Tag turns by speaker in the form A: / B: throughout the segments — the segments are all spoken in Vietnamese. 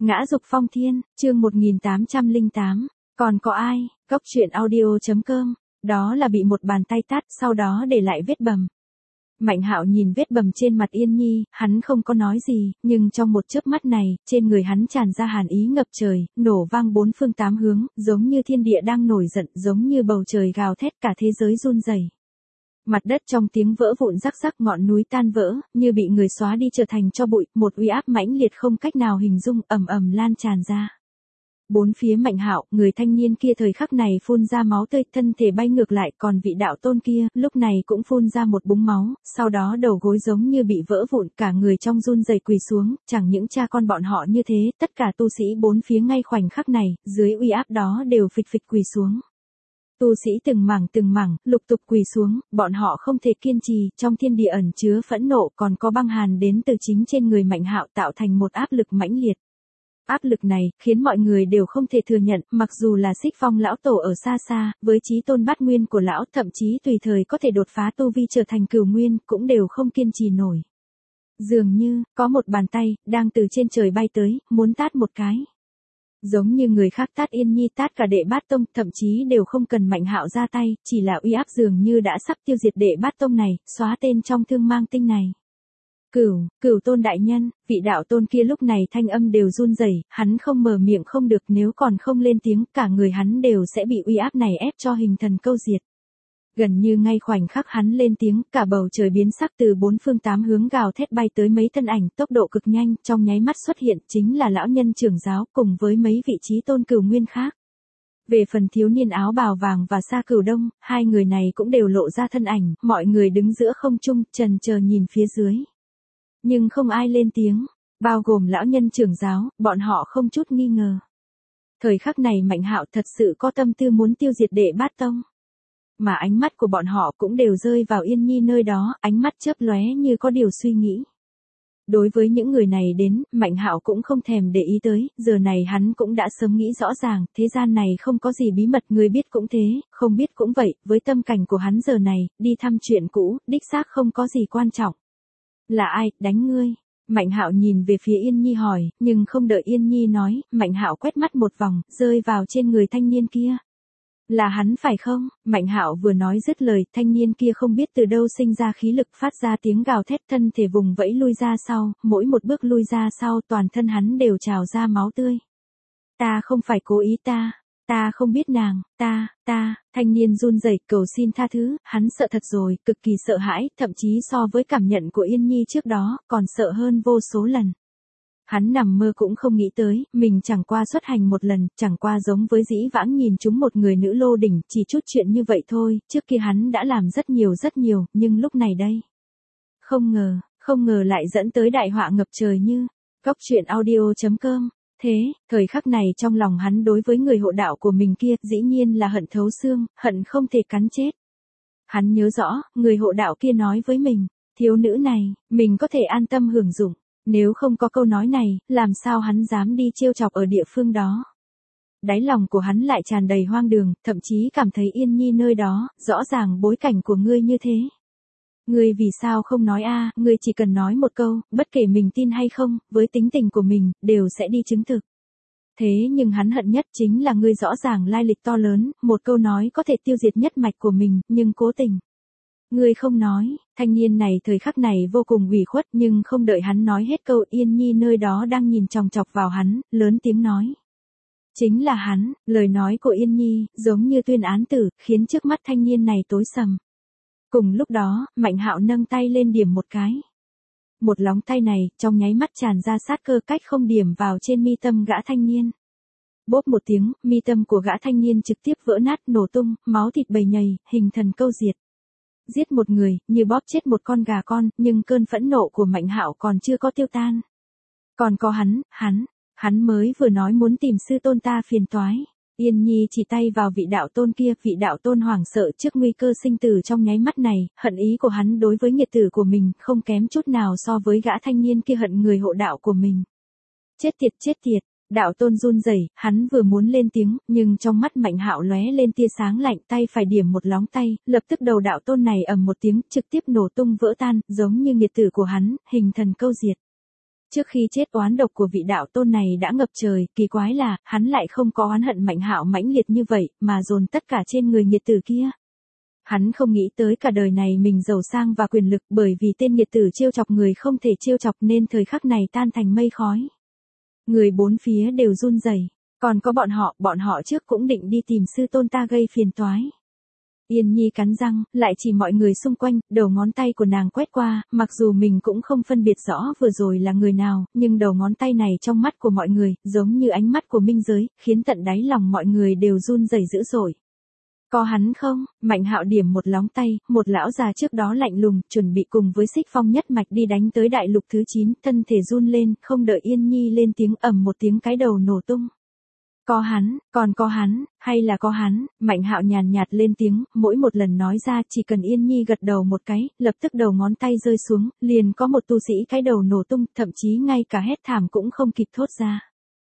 A: Ngã dục phong thiên, chương 1808, còn có ai, Cốc truyện audio.com, đó là bị một bàn tay tát sau đó để lại vết bầm. Mạnh Hạo nhìn vết bầm trên mặt Yên Nhi, hắn không có nói gì, nhưng trong một chớp mắt này, trên người hắn tràn ra hàn ý ngập trời, nổ vang bốn phương tám hướng, giống như thiên địa đang nổi giận, giống như bầu trời gào thét cả thế giới run rẩy. Mặt đất trong tiếng vỡ vụn rắc rắc, ngọn núi tan vỡ, như bị người xóa đi trở thành tro bụi, một uy áp mãnh liệt không cách nào hình dung, ầm ầm lan tràn ra. Bốn phía Mạnh Hạo, người thanh niên kia thời khắc này phun ra máu tươi, thân thể bay ngược lại, còn vị đạo tôn kia, lúc này cũng phun ra một búng máu, sau đó đầu gối giống như bị vỡ vụn, cả người trong run rẩy quỳ xuống, chẳng những cha con bọn họ như thế, tất cả tu sĩ bốn phía ngay khoảnh khắc này, dưới uy áp đó đều phịch phịch quỳ xuống. Tu sĩ từng mảng, lục tục quỳ xuống, bọn họ không thể kiên trì, trong thiên địa ẩn chứa phẫn nộ, còn có băng hàn đến từ chính trên người Mạnh Hạo tạo thành một áp lực mãnh liệt. Áp lực này, khiến mọi người đều không thể thừa nhận, mặc dù là Xích Phong lão tổ ở xa xa, với chí tôn bát nguyên của lão, thậm chí tùy thời có thể đột phá tu vi trở thành cửu nguyên, cũng đều không kiên trì nổi. Dường như, có một bàn tay, đang từ trên trời bay tới, muốn tát một cái. Giống như người khác tát Yên Nhi, tát cả Đệ Bát Tông, thậm chí đều không cần Mạnh Hạo ra tay, chỉ là uy áp dường như đã sắp tiêu diệt Đệ Bát Tông này, xóa tên trong Thương Mang Tinh này. Cửu tôn đại nhân, vị đạo tôn kia lúc này thanh âm đều run rẩy, hắn không mở miệng không được, nếu còn không lên tiếng, cả người hắn đều sẽ bị uy áp này ép cho hình thần câu diệt. Gần như ngay khoảnh khắc hắn lên tiếng, cả bầu trời biến sắc, từ bốn phương tám hướng gào thét bay tới mấy thân ảnh, tốc độ cực nhanh, trong nháy mắt xuất hiện chính là lão nhân trưởng giáo cùng với mấy vị trí tôn cửu nguyên khác. Về phần thiếu niên áo bào vàng và Sa Cửu Đông, hai người này cũng đều lộ ra thân ảnh, mọi người đứng giữa không trung, trần chờ nhìn phía dưới. Nhưng không ai lên tiếng, bao gồm lão nhân trưởng giáo, bọn họ không chút nghi ngờ. Thời khắc này Mạnh Hạo thật sự có tâm tư muốn tiêu diệt Đệ Bát Tông. Mà ánh mắt của bọn họ cũng đều rơi vào Yên Nhi nơi đó, ánh mắt chớp lóe như có điều suy nghĩ. Đối với những người này đến, Mạnh Hạo cũng không thèm để ý tới, giờ này hắn cũng đã sớm nghĩ rõ ràng, thế gian này không có gì bí mật, người biết cũng thế, không biết cũng vậy, với tâm cảnh của hắn giờ này, đi thăm chuyện cũ, đích xác không có gì quan trọng. Là ai, đánh ngươi? Mạnh Hạo nhìn về phía Yên Nhi hỏi, nhưng không đợi Yên Nhi nói, Mạnh Hạo quét mắt một vòng, rơi vào trên người thanh niên kia. Là hắn phải không? Mạnh Hạo vừa nói dứt lời, thanh niên kia không biết từ đâu sinh ra khí lực, phát ra tiếng gào thét, thân thể vùng vẫy lui ra sau, mỗi một bước lui ra sau, toàn thân hắn đều trào ra máu tươi. Ta không phải cố ý, ta không biết nàng, thanh niên run rẩy cầu xin tha thứ, hắn sợ thật rồi, cực kỳ sợ hãi, thậm chí so với cảm nhận của Yên Nhi trước đó, còn sợ hơn vô số lần. Hắn nằm mơ cũng không nghĩ tới, mình chẳng qua xuất hành một lần, chẳng qua giống với dĩ vãng nhìn chúng một người nữ lô đỉnh, chỉ chút chuyện như vậy thôi, trước kia hắn đã làm rất nhiều, nhưng lúc này đây. Không ngờ lại dẫn tới đại họa ngập trời như, Cốc truyện audio.com. Thế, thời khắc này trong lòng hắn đối với người hộ đạo của mình kia, dĩ nhiên là hận thấu xương, hận không thể cắn chết. Hắn nhớ rõ, người hộ đạo kia nói với mình, thiếu nữ này, mình có thể an tâm hưởng dụng. Nếu không có câu nói này, làm sao hắn dám đi trêu chọc ở địa phương đó. Đáy lòng của hắn lại tràn đầy hoang đường, thậm chí cảm thấy Yên Nhi nơi đó, rõ ràng bối cảnh của ngươi như thế. Ngươi vì sao không nói a? Ngươi chỉ cần nói một câu, bất kể mình tin hay không, với tính tình của mình, đều sẽ đi chứng thực. Thế nhưng hắn hận nhất chính là ngươi rõ ràng lai lịch to lớn, một câu nói có thể tiêu diệt nhất mạch của mình, nhưng cố tình. Ngươi không nói, thanh niên này thời khắc này vô cùng ủy khuất, nhưng không đợi hắn nói hết câu, Yên Nhi nơi đó đang nhìn chòng chọc vào hắn, lớn tiếng nói. Chính là hắn, lời nói của Yên Nhi, giống như tuyên án tử, khiến trước mắt thanh niên này tối sầm. Cùng lúc đó, Mạnh Hạo nâng tay lên điểm một cái. Một lóng tay này, trong nháy mắt tràn ra sát cơ, cách không điểm vào trên mi tâm gã thanh niên. Bốp một tiếng, mi tâm của gã thanh niên trực tiếp vỡ nát, nổ tung, máu thịt bầy nhầy, hình thần câu diệt. Giết một người, như bóp chết một con gà con, nhưng cơn phẫn nộ của Mạnh Hạo còn chưa có tiêu tan. Còn có hắn mới vừa nói muốn tìm sư tôn ta phiền toái. Yên Nhi chỉ tay vào vị đạo tôn kia, vị đạo tôn hoảng sợ trước nguy cơ sinh tử trong nháy mắt này, hận ý của hắn đối với nghiệt tử của mình, không kém chút nào so với gã thanh niên kia hận người hộ đạo của mình. Chết tiệt. Đạo tôn run rẩy, hắn vừa muốn lên tiếng, nhưng trong mắt Mạnh Hạo lóe lên tia sáng lạnh, tay phải điểm một lóng tay, lập tức đầu đạo tôn này ầm một tiếng, trực tiếp nổ tung vỡ tan, giống như nghiệt tử của hắn, hình thần câu diệt. Trước khi chết oán độc của vị đạo tôn này đã ngập trời, kỳ quái là, hắn lại không có oán hận Mạnh Hạo mãnh liệt như vậy, mà dồn tất cả trên người nghiệt tử kia. Hắn không nghĩ tới cả đời này mình giàu sang và quyền lực, bởi vì tên nghiệt tử trêu chọc người không thể trêu chọc nên thời khắc này tan thành mây khói. Người bốn phía đều run rẩy, còn có bọn họ trước cũng định đi tìm sư tôn ta gây phiền toái. Yên Nhi cắn răng, lại chỉ mọi người xung quanh, đầu ngón tay của nàng quét qua, mặc dù mình cũng không phân biệt rõ vừa rồi là người nào, nhưng đầu ngón tay này trong mắt của mọi người, giống như ánh mắt của minh giới, khiến tận đáy lòng mọi người đều run rẩy dữ dội. Có hắn không? Mạnh Hạo điểm một lóng tay, một lão già trước đó lạnh lùng, chuẩn bị cùng với Xích Phong nhất mạch đi đánh tới đại lục thứ 9, thân thể run lên, không đợi Yên Nhi lên tiếng ầm một tiếng cái đầu nổ tung. Có hắn, còn có hắn, hay là có hắn, Mạnh Hạo nhàn nhạt lên tiếng, mỗi một lần nói ra chỉ cần Yên Nhi gật đầu một cái, lập tức đầu ngón tay rơi xuống, liền có một tu sĩ cái đầu nổ tung, thậm chí ngay cả hét thảm cũng không kịp thốt ra.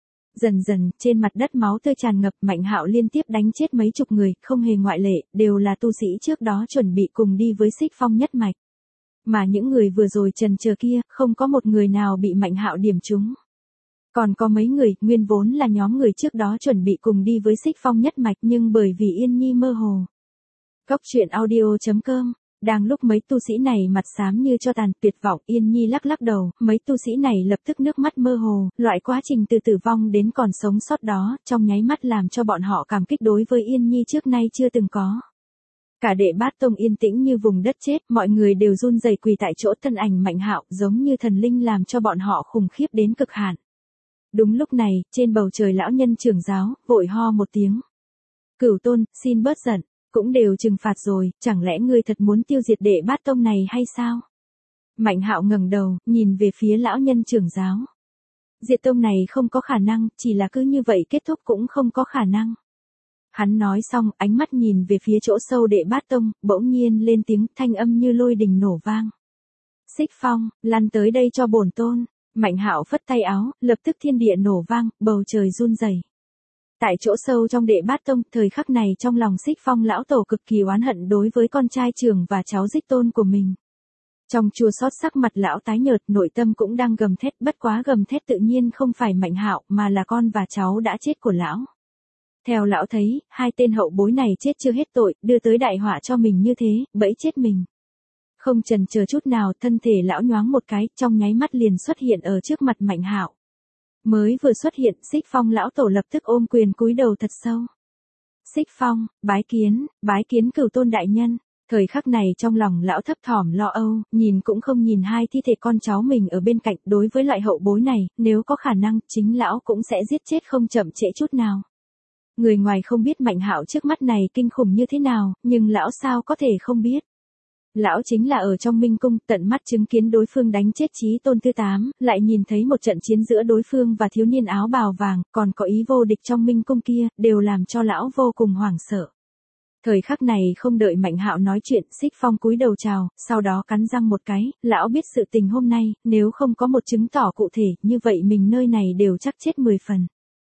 A: Dần dần, trên mặt đất máu tươi tràn ngập, Mạnh Hạo liên tiếp đánh chết mấy chục người, không hề ngoại lệ, đều là tu sĩ trước đó chuẩn bị cùng đi với Xích Phong nhất mạch. Mà những người vừa rồi trần chờ kia, không có một người nào bị Mạnh Hạo điểm trúng. Còn có mấy người, nguyên vốn là nhóm người trước đó chuẩn bị cùng đi với Xích Phong nhất mạch nhưng bởi vì Yên Nhi mơ hồ. Góc truyện audio.com. Đang lúc mấy tu sĩ này mặt xám như cho tàn, tuyệt vọng, Yên Nhi lắc lắc đầu, mấy tu sĩ này lập tức nước mắt mơ hồ, loại quá trình từ tử vong đến còn sống sót đó, trong nháy mắt làm cho bọn họ cảm kích đối với Yên Nhi trước nay chưa từng có. Cả Đệ Bát Tông yên tĩnh như vùng đất chết, mọi người đều run rẩy quỳ tại chỗ, thân ảnh Mạnh Hạo giống như thần linh làm cho bọn họ khủng khiếp đến cực hạn. Đúng lúc này, trên bầu trời lão nhân trưởng giáo, vội ho một tiếng. Cửu Tôn, xin bớt giận, cũng đều trừng phạt rồi, chẳng lẽ ngươi thật muốn tiêu diệt Đệ Bát Tông này hay sao? Mạnh Hạo ngẩng đầu, nhìn về phía lão nhân trưởng giáo. Diệt tông này không có khả năng, chỉ là cứ như vậy kết thúc cũng không có khả năng. Hắn nói xong, ánh mắt nhìn về phía chỗ sâu Đệ Bát Tông, bỗng nhiên lên tiếng, thanh âm như lôi đình nổ vang. Xích Phong, lăn tới đây cho bổn tôn. Mạnh Hạo phất tay áo, lập tức thiên địa nổ vang, bầu trời run rẩy. Tại chỗ sâu trong Đệ Bát Tông, thời khắc này trong lòng Xích Phong lão tổ cực kỳ oán hận đối với con trai trưởng và cháu đích tôn của mình. Trong chua xót sắc mặt lão tái nhợt, nội tâm cũng đang gầm thét, bất quá gầm thét tự nhiên không phải Mạnh Hạo mà là con và cháu đã chết của lão. Theo lão thấy, hai tên hậu bối này chết chưa hết tội, đưa tới đại họa cho mình như thế, bẫy chết mình. Không chần chờ chút nào, thân thể lão nhoáng một cái, trong nháy mắt liền xuất hiện ở trước mặt Mạnh Hạo. Mới vừa xuất hiện, Xích Phong lão tổ lập tức ôm quyền cúi đầu thật sâu. Xích Phong, bái kiến Cửu Tôn đại nhân. Thời khắc này trong lòng lão thấp thỏm lo âu, nhìn cũng không nhìn hai thi thể con cháu mình ở bên cạnh, đối với loại hậu bối này, nếu có khả năng, chính lão cũng sẽ giết chết không chậm trễ chút nào. Người ngoài không biết Mạnh Hạo trước mắt này kinh khủng như thế nào, nhưng lão sao có thể không biết. Lão chính là ở trong Minh Cung, tận mắt chứng kiến đối phương đánh chết Chí Tôn thứ 8, lại nhìn thấy một trận chiến giữa đối phương và thiếu niên áo bào vàng, còn có ý vô địch trong Minh Cung kia, đều làm cho lão vô cùng hoảng sợ. Thời khắc này không đợi Mạnh Hạo nói chuyện, Xích Phong cúi đầu chào, sau đó cắn răng một cái, lão biết sự tình hôm nay, nếu không có một chứng tỏ cụ thể, như vậy mình nơi này đều chắc chết 10 phần.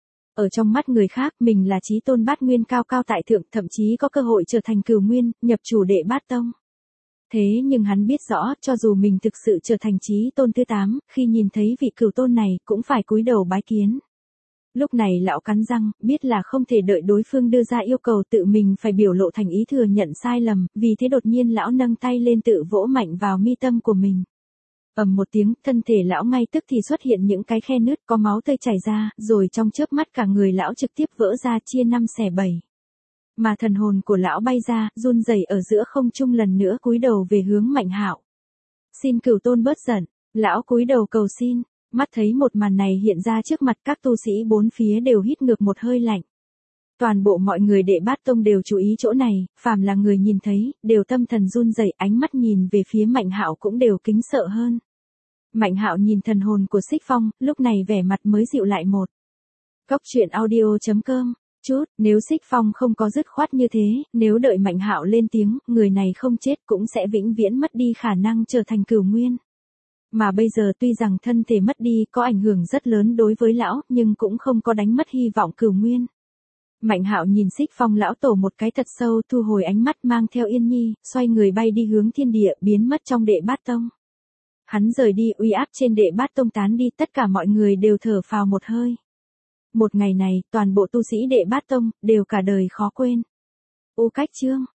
A: Ở trong mắt người khác, mình là Chí Tôn bát nguyên cao cao tại thượng, thậm chí có cơ hội trở thành cửu nguyên, nhập chủ Đệ Bát Tông. Thế nhưng hắn biết rõ, cho dù mình thực sự trở thành Chí Tôn thứ 8, khi nhìn thấy vị Cửu Tôn này, cũng phải cúi đầu bái kiến. Lúc này lão cắn răng, biết là không thể đợi đối phương đưa ra yêu cầu, tự mình phải biểu lộ thành ý thừa nhận sai lầm, vì thế đột nhiên lão nâng tay lên tự vỗ mạnh vào mi tâm của mình. Ầm một tiếng, thân thể lão ngay tức thì xuất hiện những cái khe nứt, có máu tươi chảy ra, rồi trong chớp mắt cả người lão trực tiếp vỡ ra, chia 5 xẻ 7. Mà thần hồn của lão bay ra, run rẩy ở giữa không trung, lần nữa cúi đầu về hướng Mạnh Hạo. Xin Cửu Tôn bớt giận. Lão cúi đầu cầu xin. Mắt thấy một màn này hiện ra trước mặt, các tu sĩ bốn phía đều hít ngược một hơi lạnh. Toàn bộ mọi người Đệ Bát Tông đều chú ý chỗ này, phàm là người nhìn thấy, đều tâm thần run rẩy, ánh mắt nhìn về phía Mạnh Hạo cũng đều kính sợ hơn. Mạnh Hạo nhìn thần hồn của Xích Phong, lúc này vẻ mặt mới dịu lại một. Góc truyện audio.com. Nếu Xích Phong không có dứt khoát như thế, nếu đợi Mạnh Hạo lên tiếng, người này không chết cũng sẽ vĩnh viễn mất đi khả năng trở thành cửu nguyên. Mà bây giờ tuy rằng thân thể mất đi có ảnh hưởng rất lớn đối với lão, nhưng cũng không có đánh mất hy vọng cửu nguyên. Mạnh Hạo nhìn Xích Phong lão tổ một cái thật sâu, thu hồi ánh mắt mang theo Yên Nhi, xoay người bay đi hướng thiên địa, biến mất trong Đệ Bát Tông. Hắn rời đi, uy áp trên Đệ Bát Tông tán đi, tất cả mọi người đều thở phào một hơi. Một ngày này, toàn bộ tu sĩ Đệ Bát Tông, đều cả đời khó quên. Cách chương